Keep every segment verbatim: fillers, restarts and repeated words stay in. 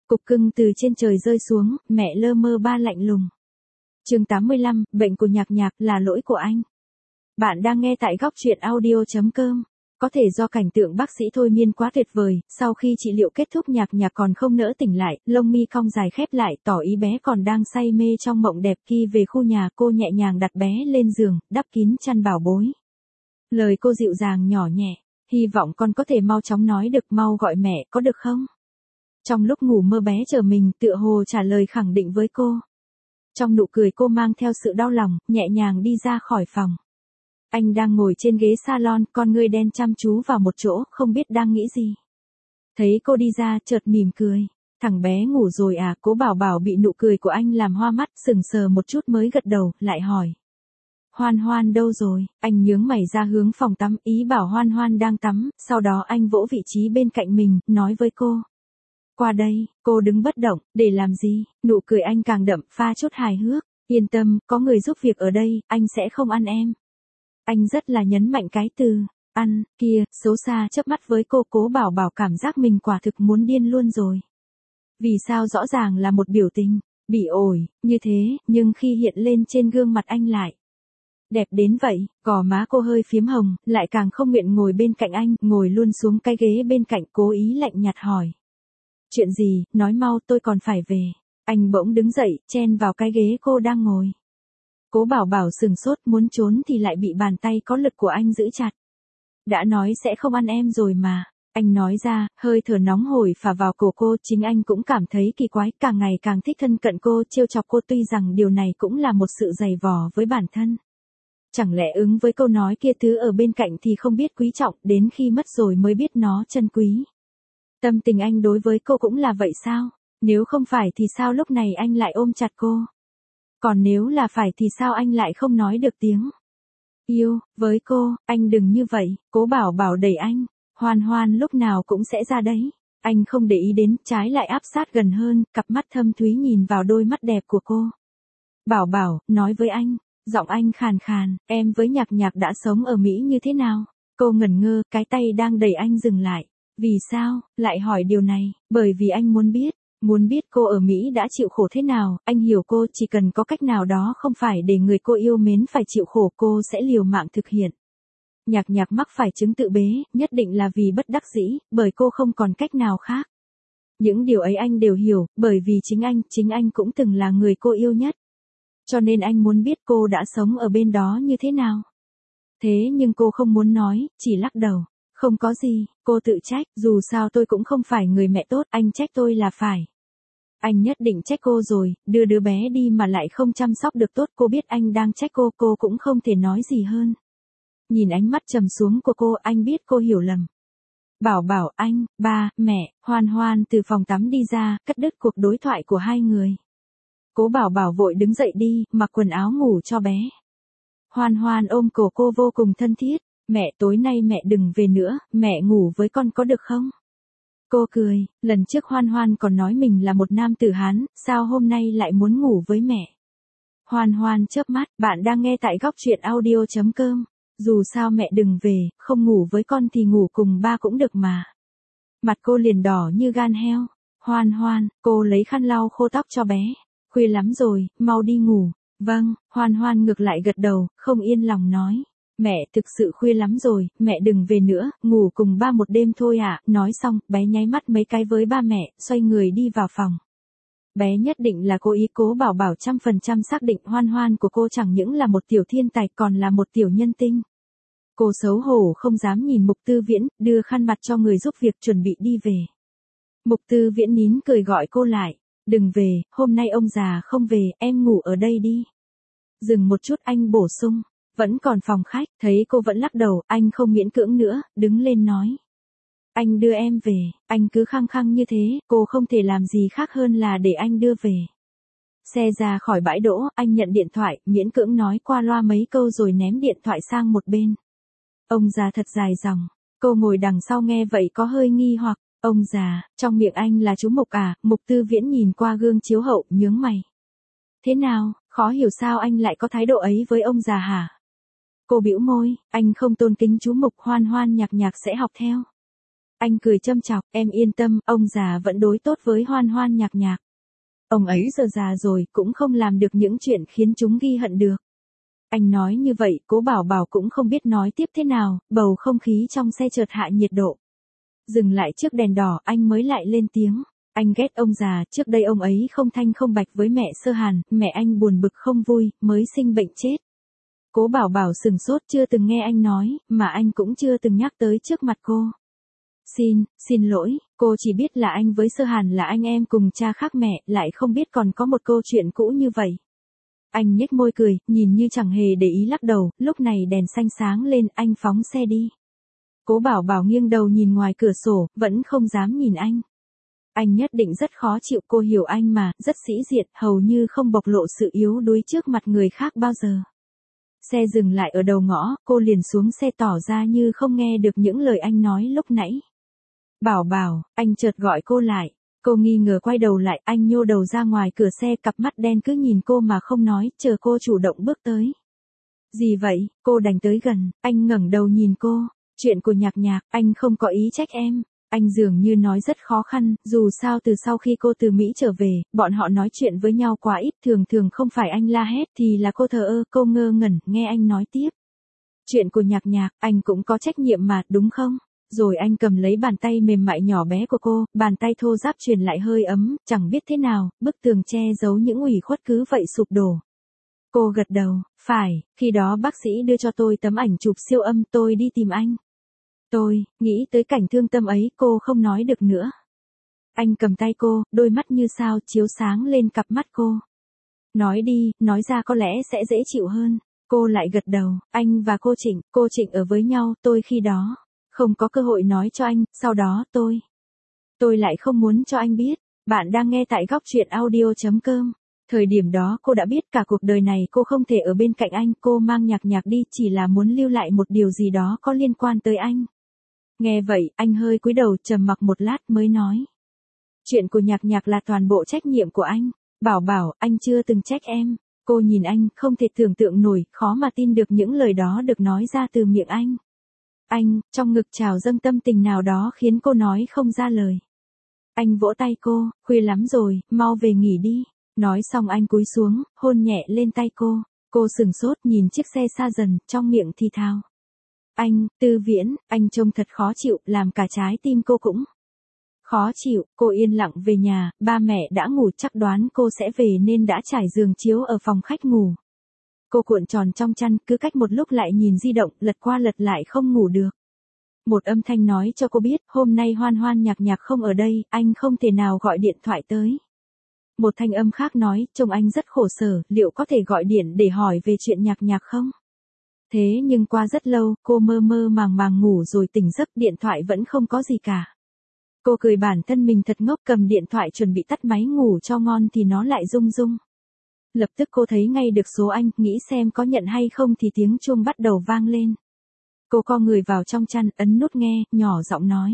Cục cưng từ trên trời rơi xuống, mẹ lơ mơ ba lạnh lùng. Chương tám mươi lăm, bệnh của Nhạc Nhạc là lỗi của anh. Bạn đang nghe tại góc truyện audio chấm com. Có thể do cảnh tượng bác sĩ thôi miên quá tuyệt vời, sau khi trị liệu kết thúc Nhạc Nhạc còn không nỡ tỉnh lại, lông mi cong dài khép lại, tỏ ý bé còn đang say mê trong mộng đẹp. Khi về khu nhà, cô nhẹ nhàng đặt bé lên giường, đắp kín chăn bảo bối. Lời cô dịu dàng nhỏ nhẹ, hy vọng con có thể mau chóng nói được, mau gọi mẹ, có được không? Trong lúc ngủ mơ bé chờ mình tựa hồ trả lời khẳng định với cô. Trong nụ cười cô mang theo sự đau lòng, nhẹ nhàng đi ra khỏi phòng. Anh đang ngồi trên ghế salon, con ngươi đen chăm chú vào một chỗ, không biết đang nghĩ gì. Thấy cô đi ra, chợt mỉm cười. Thằng bé ngủ rồi à? Cố Bảo Bảo bị nụ cười của anh làm hoa mắt, sừng sờ một chút mới gật đầu, lại hỏi. Hoan Hoan đâu rồi? Anh nhướng mày ra hướng phòng tắm, ý bảo Hoan Hoan đang tắm, sau đó anh vỗ vị trí bên cạnh mình, nói với cô. Qua đây. Cô đứng bất động, để làm gì? Nụ cười anh càng đậm, pha chút hài hước. Yên tâm, có người giúp việc ở đây, anh sẽ không ăn em. Anh rất là nhấn mạnh cái từ, ăn, kia, xấu xa chớp mắt với cô. Cố Bảo Bảo cảm giác mình quả thực muốn điên luôn rồi. Vì sao rõ ràng là một biểu tình, bị ổi, như thế, nhưng khi hiện lên trên gương mặt anh lại. Đẹp đến vậy, gò má cô hơi phiếm hồng, lại càng không nguyện ngồi bên cạnh anh, ngồi luôn xuống cái ghế bên cạnh, cố ý lạnh nhạt hỏi. Chuyện gì, nói mau, tôi còn phải về. Anh bỗng đứng dậy, chen vào cái ghế cô đang ngồi. Cố Bảo Bảo sừng sốt, muốn trốn thì lại bị bàn tay có lực của anh giữ chặt. Đã nói sẽ không ăn em rồi mà. Anh nói ra, hơi thở nóng hổi phả vào cổ cô. Chính anh cũng cảm thấy kỳ quái, càng ngày càng thích thân cận cô, trêu chọc cô, tuy rằng điều này cũng là một sự dày vò với bản thân. Chẳng lẽ ứng với câu nói kia, thứ ở bên cạnh thì không biết quý trọng, đến khi mất rồi mới biết nó trân quý. Tâm tình anh đối với cô cũng là vậy sao? Nếu không phải thì sao lúc này anh lại ôm chặt cô? Còn nếu là phải thì sao anh lại không nói được tiếng yêu với cô? Anh đừng như vậy. Cố Bảo Bảo đẩy anh. Hoan Hoan lúc nào cũng sẽ ra đấy. Anh không để ý đến, trái lại áp sát gần hơn, cặp mắt thâm thúy nhìn vào đôi mắt đẹp của cô. Bảo Bảo, nói với anh. Giọng anh khàn khàn, em với Nhạc Nhạc đã sống ở Mỹ như thế nào? Cô ngẩn ngơ, cái tay đang đẩy anh dừng lại. Vì sao, lại hỏi điều này? Bởi vì anh muốn biết, muốn biết cô ở Mỹ đã chịu khổ thế nào. Anh hiểu cô, chỉ cần có cách nào đó không phải để người cô yêu mến phải chịu khổ, cô sẽ liều mạng thực hiện. Nhạc Nhạc mắc phải chứng tự bế, nhất định là vì bất đắc dĩ, bởi cô không còn cách nào khác. Những điều ấy anh đều hiểu, bởi vì chính anh, chính anh cũng từng là người cô yêu nhất. Cho nên anh muốn biết cô đã sống ở bên đó như thế nào. Thế nhưng cô không muốn nói, chỉ lắc đầu. Không có gì, cô tự trách, dù sao tôi cũng không phải người mẹ tốt, anh trách tôi là phải. Anh nhất định trách cô rồi, đưa đứa bé đi mà lại không chăm sóc được tốt, cô biết anh đang trách cô, cô cũng không thể nói gì hơn. Nhìn ánh mắt trầm xuống của cô, anh biết cô hiểu lầm. Bảo Bảo, anh, ba, mẹ, Hoan Hoan từ phòng tắm đi ra, cắt đứt cuộc đối thoại của hai người. Cố Bảo Bảo vội đứng dậy đi, mặc quần áo ngủ cho bé. Hoan Hoan ôm cổ cô vô cùng thân thiết. Mẹ, tối nay mẹ đừng về nữa, mẹ ngủ với con có được không? Cô cười, lần trước Hoan Hoan còn nói mình là một nam tử Hán, sao hôm nay lại muốn ngủ với mẹ? Hoan Hoan chớp mắt, bạn đang nghe tại góc truyện audio chấm com. Dù sao mẹ đừng về, không ngủ với con thì ngủ cùng ba cũng được mà. Mặt cô liền đỏ như gan heo. Hoan Hoan, cô lấy khăn lau khô tóc cho bé. Khuya lắm rồi, mau đi ngủ. Vâng, Hoan Hoan ngược lại gật đầu, không yên lòng nói. Mẹ, thực sự khuya lắm rồi, mẹ đừng về nữa, ngủ cùng ba một đêm thôi ạ. À. Nói xong, bé nháy mắt mấy cái với ba mẹ, xoay người đi vào phòng. Bé nhất định là cố ý. Cố Bảo Bảo trăm phần trăm xác định Hoan Hoan của cô chẳng những là một tiểu thiên tài còn là một tiểu nhân tinh. Cô xấu hổ không dám nhìn Mục Tư Viễn, đưa khăn mặt cho người giúp việc chuẩn bị đi về. Mục Tư Viễn nín cười gọi cô lại. Đừng về, hôm nay ông già không về, em ngủ ở đây đi. Dừng một chút anh bổ sung. Vẫn còn phòng khách, thấy cô vẫn lắc đầu, anh không miễn cưỡng nữa, đứng lên nói. Anh đưa em về, anh cứ khăng khăng như thế, cô không thể làm gì khác hơn là để anh đưa về. Xe ra khỏi bãi đỗ, anh nhận điện thoại, miễn cưỡng nói qua loa mấy câu rồi ném điện thoại sang một bên. Ông già thật dài dòng, cô ngồi đằng sau nghe vậy có hơi nghi hoặc, ông già, trong miệng anh là chú Mục à? Mục Tư Viễn nhìn qua gương chiếu hậu, nhướng mày. Thế nào, khó hiểu sao anh lại có thái độ ấy với ông già hả? Cô bĩu môi, anh không tôn kính chú Mục. Hoan Hoan Nhạc Nhạc sẽ học theo. Anh cười châm chọc, em yên tâm, ông già vẫn đối tốt với Hoan Hoan Nhạc Nhạc. Ông ấy giờ già rồi, cũng không làm được những chuyện khiến chúng ghi hận được. Anh nói như vậy, Cố Bảo Bảo cũng không biết nói tiếp thế nào, bầu không khí trong xe chợt hạ nhiệt độ. Dừng lại trước đèn đỏ, anh mới lại lên tiếng. Anh ghét ông già, trước đây ông ấy không thanh không bạch với mẹ Sơ Hàn, mẹ anh buồn bực không vui, mới sinh bệnh chết. Cố Bảo Bảo sừng sốt, chưa từng nghe anh nói, mà anh cũng chưa từng nhắc tới trước mặt cô. Xin, xin lỗi, cô chỉ biết là anh với Sơ Hàn là anh em cùng cha khác mẹ, lại không biết còn có một câu chuyện cũ như vậy. Anh nhếch môi cười, nhìn như chẳng hề để ý lắc đầu, lúc này đèn xanh sáng lên, anh phóng xe đi. Cố Bảo Bảo nghiêng đầu nhìn ngoài cửa sổ, vẫn không dám nhìn anh. Anh nhất định rất khó chịu, cô hiểu anh mà, rất sĩ diện, hầu như không bộc lộ sự yếu đuối trước mặt người khác bao giờ. Xe dừng lại ở đầu ngõ, cô liền xuống xe tỏ ra như không nghe được những lời anh nói lúc nãy. Bảo Bảo, anh chợt gọi cô lại. Cô nghi ngờ quay đầu lại, anh nhô đầu ra ngoài cửa xe, cặp mắt đen cứ nhìn cô mà không nói, chờ cô chủ động bước tới. Gì vậy, cô đành tới gần, anh ngẩng đầu nhìn cô. Chuyện của Nhạc Nhạc, anh không có ý trách em. Anh dường như nói rất khó khăn, dù sao từ sau khi cô từ Mỹ trở về, bọn họ nói chuyện với nhau quá ít, thường thường không phải anh la hét thì là cô thờ ơ, cô ngơ ngẩn, nghe anh nói tiếp. Chuyện của Nhạc Nhạc, anh cũng có trách nhiệm mà, đúng không? Rồi anh cầm lấy bàn tay mềm mại nhỏ bé của cô, bàn tay thô ráp truyền lại hơi ấm, chẳng biết thế nào, bức tường che giấu những ủy khuất cứ vậy sụp đổ. Cô gật đầu, phải, khi đó bác sĩ đưa cho tôi tấm ảnh chụp siêu âm, tôi đi tìm anh. Tôi, nghĩ tới cảnh thương tâm ấy, cô không nói được nữa. Anh cầm tay cô, đôi mắt như sao chiếu sáng lên cặp mắt cô. Nói đi, nói ra có lẽ sẽ dễ chịu hơn. Cô lại gật đầu, anh và cô Trịnh, cô Trịnh ở với nhau, tôi khi đó không có cơ hội nói cho anh, sau đó tôi. Tôi lại không muốn cho anh biết. Bạn đang nghe tại góc truyện audio chấm com. Thời điểm đó cô đã biết cả cuộc đời này cô không thể ở bên cạnh anh, cô mang Nhạc Nhạc đi chỉ là muốn lưu lại một điều gì đó có liên quan tới anh. Nghe vậy, anh hơi cúi đầu trầm mặc một lát mới nói. Chuyện của Nhạc Nhạc là toàn bộ trách nhiệm của anh. Bảo Bảo, anh chưa từng trách em. Cô nhìn anh, không thể tưởng tượng nổi, khó mà tin được những lời đó được nói ra từ miệng anh. Anh, trong ngực trào dâng tâm tình nào đó khiến cô nói không ra lời. Anh vỗ tay cô, khuya lắm rồi, mau về nghỉ đi. Nói xong anh cúi xuống, hôn nhẹ lên tay cô. Cô sừng sốt nhìn chiếc xe xa dần, trong miệng thì thào. Anh, Tư Viễn, anh trông thật khó chịu, làm cả trái tim cô cũng khó chịu. Cô yên lặng về nhà, ba mẹ đã ngủ, chắc đoán cô sẽ về nên đã trải giường chiếu ở phòng khách ngủ. Cô cuộn tròn trong chăn, cứ cách một lúc lại nhìn di động, lật qua lật lại không ngủ được. Một âm thanh nói cho cô biết, hôm nay Hoan Hoan Nhạc Nhạc không ở đây, anh không thể nào gọi điện thoại tới. Một thanh âm khác nói, trông anh rất khổ sở, liệu có thể gọi điện để hỏi về chuyện Nhạc Nhạc không? Thế nhưng qua rất lâu, cô mơ mơ màng màng ngủ rồi tỉnh giấc, điện thoại vẫn không có gì cả. Cô cười bản thân mình thật ngốc, cầm điện thoại chuẩn bị tắt máy ngủ cho ngon thì nó lại rung rung. Lập tức cô thấy ngay được số anh, nghĩ xem có nhận hay không thì tiếng chuông bắt đầu vang lên. Cô co người vào trong chăn, ấn nút nghe, nhỏ giọng nói.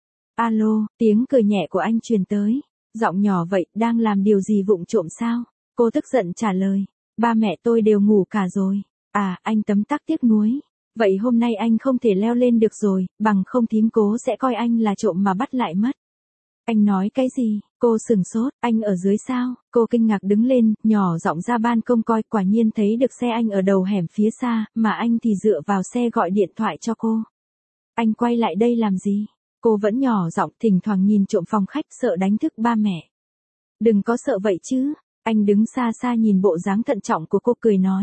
Alo, tiếng cười nhẹ của anh truyền tới. Giọng nhỏ vậy, đang làm điều gì vụng trộm sao? Cô tức giận trả lời. Ba mẹ tôi đều ngủ cả rồi. À, anh tấm tắc tiếc nuối. Vậy hôm nay anh không thể leo lên được rồi, bằng không thím Cố sẽ coi anh là trộm mà bắt lại mất. Anh nói cái gì? Cô sừng sốt, anh ở dưới sao? Cô kinh ngạc đứng lên, nhỏ giọng ra ban công coi, quả nhiên thấy được xe anh ở đầu hẻm phía xa, mà anh thì dựa vào xe gọi điện thoại cho cô. Anh quay lại đây làm gì? Cô vẫn nhỏ giọng, thỉnh thoảng nhìn trộm phòng khách, sợ đánh thức ba mẹ. Đừng có sợ vậy chứ. Anh đứng xa xa nhìn bộ dáng thận trọng của cô, cười nói.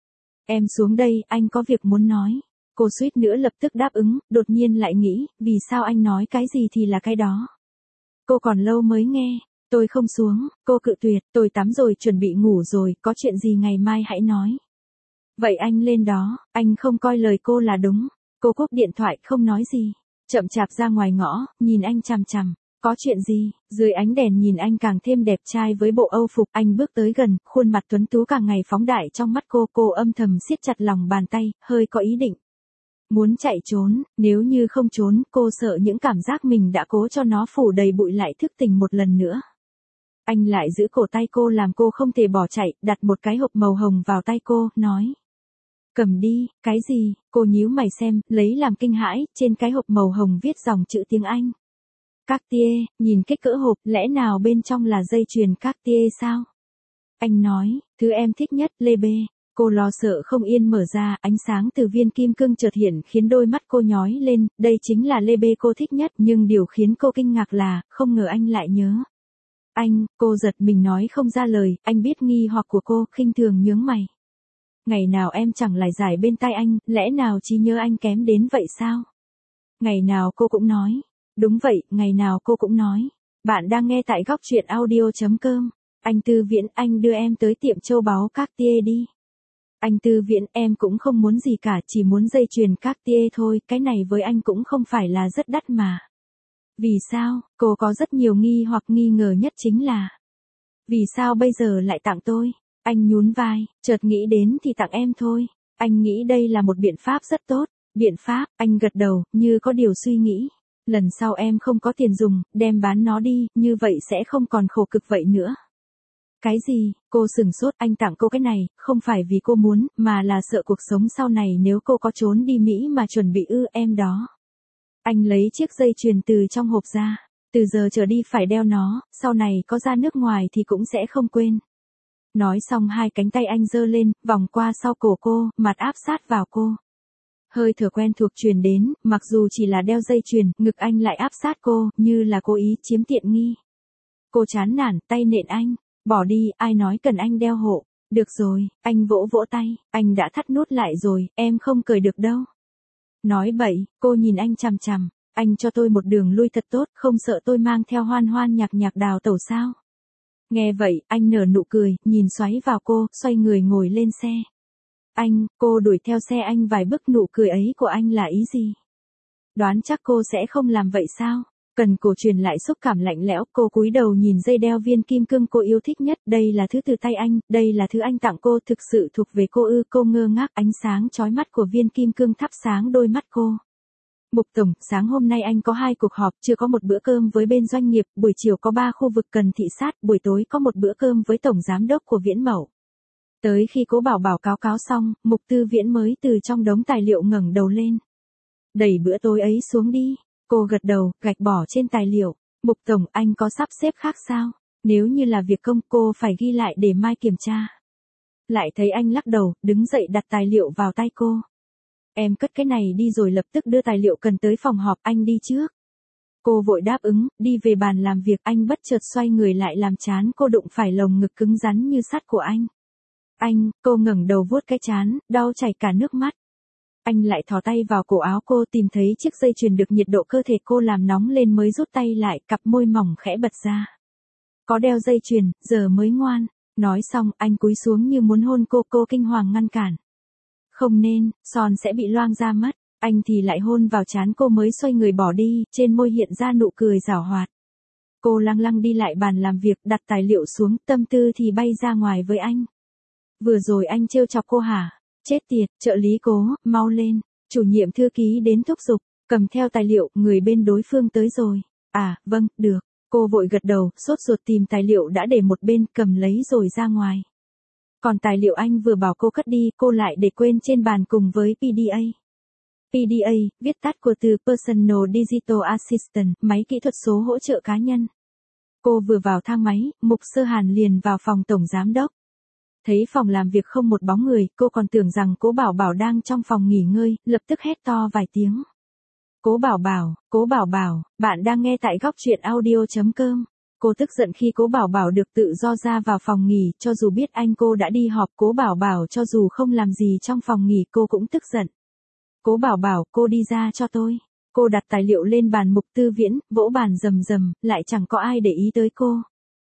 Em xuống đây, anh có việc muốn nói. Cô suýt nữa lập tức đáp ứng, đột nhiên lại nghĩ, vì sao anh nói cái gì thì là cái đó. Cô còn lâu mới nghe, tôi không xuống, cô cự tuyệt, tôi tắm rồi chuẩn bị ngủ rồi, có chuyện gì ngày mai hãy nói. Vậy anh lên đó, anh không coi lời cô là đúng. Cô cúp điện thoại không nói gì, chậm chạp ra ngoài ngõ, nhìn anh chằm chằm. Có chuyện gì? Dưới ánh đèn nhìn anh càng thêm đẹp trai với bộ âu phục, anh bước tới gần, khuôn mặt tuấn tú càng ngày phóng đại trong mắt cô, cô âm thầm siết chặt lòng bàn tay, hơi có ý định. Muốn chạy trốn, nếu như không trốn, cô sợ những cảm giác mình đã cố cho nó phủ đầy bụi lại thức tỉnh một lần nữa. Anh lại giữ cổ tay cô làm cô không thể bỏ chạy, đặt một cái hộp màu hồng vào tay cô, nói. Cầm đi, cái gì? Cô nhíu mày xem, lấy làm kinh hãi, trên cái hộp màu hồng viết dòng chữ tiếng Anh. Cartier, nhìn kích cỡ hộp, lẽ nào bên trong là dây chuyền Cartier sao? Anh nói, thứ em thích nhất, lê bê. Cô lo sợ không yên mở ra, ánh sáng từ viên kim cương chợt hiện khiến đôi mắt cô nhói lên, đây chính là lê bê cô thích nhất, nhưng điều khiến cô kinh ngạc là, không ngờ anh lại nhớ. Anh, cô giật mình nói không ra lời, anh biết nghi hoặc của cô, khinh thường nhướng mày. Ngày nào em chẳng lại giải bên tai anh, lẽ nào trí nhớ anh kém đến vậy sao? Ngày nào cô cũng nói. Đúng vậy, ngày nào cô cũng nói. Bạn đang nghe tại góc truyện audio.com. Anh Tư Viễn, anh đưa em tới tiệm châu báu Cartier đi. Anh Tư Viễn, em cũng không muốn gì cả, chỉ muốn dây chuyền Cartier thôi, cái này với anh cũng không phải là rất đắt mà. Vì sao? Cô có rất nhiều nghi hoặc nghi ngờ nhất chính là. Vì sao bây giờ lại tặng tôi? Anh nhún vai, chợt nghĩ đến thì tặng em thôi. Anh nghĩ đây là một biện pháp rất tốt. Biện pháp, anh gật đầu, như có điều suy nghĩ. Lần sau em không có tiền dùng, đem bán nó đi, như vậy sẽ không còn khổ cực vậy nữa. Cái gì? Cô sửng sốt, anh tặng cô cái này, không phải vì cô muốn, mà là sợ cuộc sống sau này nếu cô có trốn đi Mỹ mà chuẩn bị ư em đó. Anh lấy chiếc dây chuyền từ trong hộp ra, từ giờ trở đi phải đeo nó, sau này có ra nước ngoài thì cũng sẽ không quên. Nói xong hai cánh tay anh giơ lên, vòng qua sau cổ cô, mặt áp sát vào cô. Hơi thở quen thuộc truyền đến, mặc dù chỉ là đeo dây chuyền, ngực anh lại áp sát cô, như là cố ý chiếm tiện nghi. Cô chán nản, tay nện anh, bỏ đi, ai nói cần anh đeo hộ. Được rồi, anh vỗ vỗ tay, anh đã thắt nút lại rồi, em không cởi được đâu. Nói bậy, cô nhìn anh chằm chằm, anh cho tôi một đường lui thật tốt, không sợ tôi mang theo hoan hoan nhạc nhạc đào tẩu sao. Nghe vậy, anh nở nụ cười, nhìn xoáy vào cô, xoay người ngồi lên xe. Anh, cô đuổi theo xe anh vài bước, nụ cười ấy của anh là ý gì? Đoán chắc cô sẽ không làm vậy sao? Cần cổ truyền lại xúc cảm lạnh lẽo, cô cúi đầu nhìn dây đeo viên kim cương cô yêu thích nhất, đây là thứ từ tay anh, đây là thứ anh tặng cô, thực sự thuộc về cô ư? Cô ngơ ngác, ánh sáng chói mắt của viên kim cương thắp sáng đôi mắt cô. Mục Tổng, sáng hôm nay anh có hai cuộc họp, chưa có một bữa cơm với bên doanh nghiệp, buổi chiều có ba khu vực cần thị sát, buổi tối có một bữa cơm với tổng giám đốc của Viễn Mậu. Tới khi Cố Bảo Bảo cáo cáo xong, Mục Tư Viễn mới từ trong đống tài liệu ngẩng đầu lên. Đẩy bữa tối ấy xuống đi. Cô gật đầu, gạch bỏ trên tài liệu. Mục Tổng, anh có sắp xếp khác sao? Nếu như là việc công, cô phải ghi lại để mai kiểm tra. Lại thấy anh lắc đầu, đứng dậy đặt tài liệu vào tay cô. Em cất cái này đi rồi lập tức đưa tài liệu cần tới phòng họp, anh đi trước. Cô vội đáp ứng, đi về bàn làm việc, anh bất chợt xoay người lại làm trán cô đụng phải lồng ngực cứng rắn như sắt của anh. Anh, cô ngẩng đầu vuốt cái trán, đau chảy cả nước mắt. Anh lại thò tay vào cổ áo cô, tìm thấy chiếc dây chuyền được nhiệt độ cơ thể cô làm nóng lên mới rút tay lại, cặp môi mỏng khẽ bật ra. Có đeo dây chuyền, giờ mới ngoan. Nói xong, anh cúi xuống như muốn hôn cô, cô kinh hoàng ngăn cản. Không nên, son sẽ bị loang ra mất. Anh thì lại hôn vào trán cô mới xoay người bỏ đi, trên môi hiện ra nụ cười giảo hoạt. Cô lăng lăng đi lại bàn làm việc, đặt tài liệu xuống, tâm tư thì bay ra ngoài với anh. Vừa rồi anh trêu chọc cô hả? Chết tiệt, trợ lý Cố, mau lên. Chủ nhiệm thư ký đến thúc giục, cầm theo tài liệu, người bên đối phương tới rồi. À, vâng, được. Cô vội gật đầu, sốt ruột tìm tài liệu đã để một bên, cầm lấy rồi ra ngoài. Còn tài liệu anh vừa bảo cô cất đi, cô lại để quên trên bàn cùng với pê đê a. pê đê a, viết tắt của từ Personal Digital Assistant, máy kỹ thuật số hỗ trợ cá nhân. Cô vừa vào thang máy, Mục Sơ Hàn liền vào phòng tổng giám đốc. Thấy phòng làm việc không một bóng người, cô còn tưởng rằng Cố Bảo Bảo đang trong phòng nghỉ ngơi, lập tức hét to vài tiếng. Cố Bảo Bảo, Cố Bảo Bảo, bạn đang nghe tại góc truyện audio.com. Cô tức giận khi Cố Bảo Bảo được tự do ra vào phòng nghỉ, cho dù biết anh cô đã đi họp. Cố Bảo Bảo cho dù không làm gì trong phòng nghỉ cô cũng tức giận. Cố Bảo Bảo, cô đi ra cho tôi. Cô đặt tài liệu lên bàn Mục Tư Viễn, vỗ bàn rầm rầm, lại chẳng có ai để ý tới cô.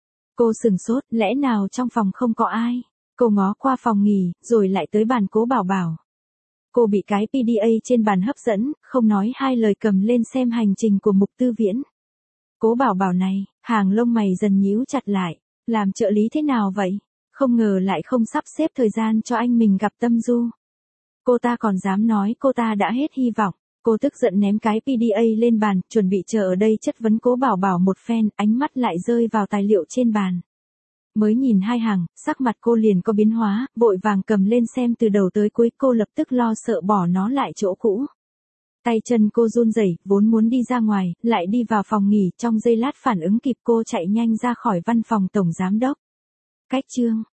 Cô sừng sốt, lẽ nào trong phòng không có ai? Cô ngó qua phòng nghỉ, rồi lại tới bàn Cố Bảo Bảo. Cô bị cái pê đê a trên bàn hấp dẫn, không nói hai lời cầm lên xem hành trình của Mục Tư Viễn. Cố Bảo Bảo này, hàng lông mày dần nhíu chặt lại, làm trợ lý thế nào vậy? Không ngờ lại không sắp xếp thời gian cho anh mình gặp Tâm Du. Cô ta còn dám nói cô ta đã hết hy vọng. Cô tức giận ném cái pê đê a lên bàn, chuẩn bị chờ ở đây chất vấn Cố Bảo Bảo một phen, ánh mắt lại rơi vào tài liệu trên bàn. Mới nhìn hai hàng, sắc mặt cô liền có biến hóa, vội vàng cầm lên xem từ đầu tới cuối, cô lập tức lo sợ bỏ nó lại chỗ cũ. Tay chân cô run rẩy, vốn muốn đi ra ngoài, lại đi vào phòng nghỉ, trong giây lát phản ứng kịp cô chạy nhanh ra khỏi văn phòng tổng giám đốc. Cách chương